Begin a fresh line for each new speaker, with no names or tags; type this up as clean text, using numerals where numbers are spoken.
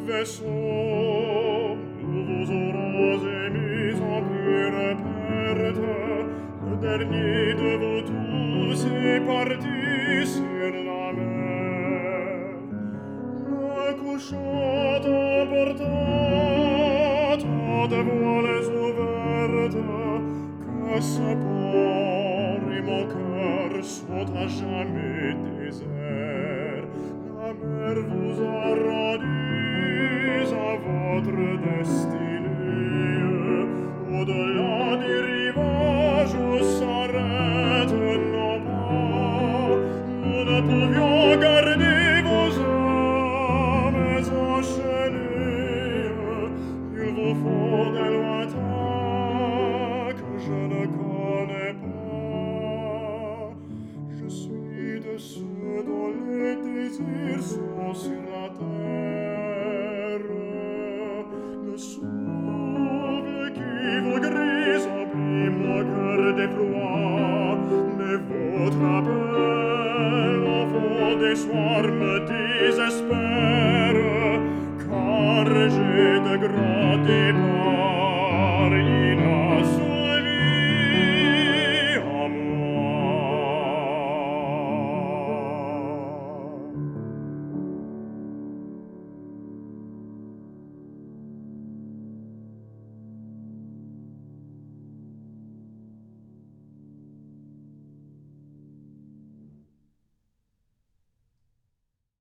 vaisseau, nouveaux aux roses et mis en pure perte. Le dernier de vous tous est parti sur la mer. La couchante emporta tant de voiles ouvertes que ce port et mon cœur sont à jamais déserts. La mer vous a rendus à votre destinée. Au-delà des rivages où s'arrêtent nos pas, nous ne pouvions garder vos âmes enchaînées. Il vous faut des lointains que je ne connais pas. Je suis de ceux dont les désirs sont sur la terre. Le souffle qui vous grise oublie mon cœur d'effroi, mais votre appel au fond des soirs me désespère, car j'ai de grands départs inassouvis.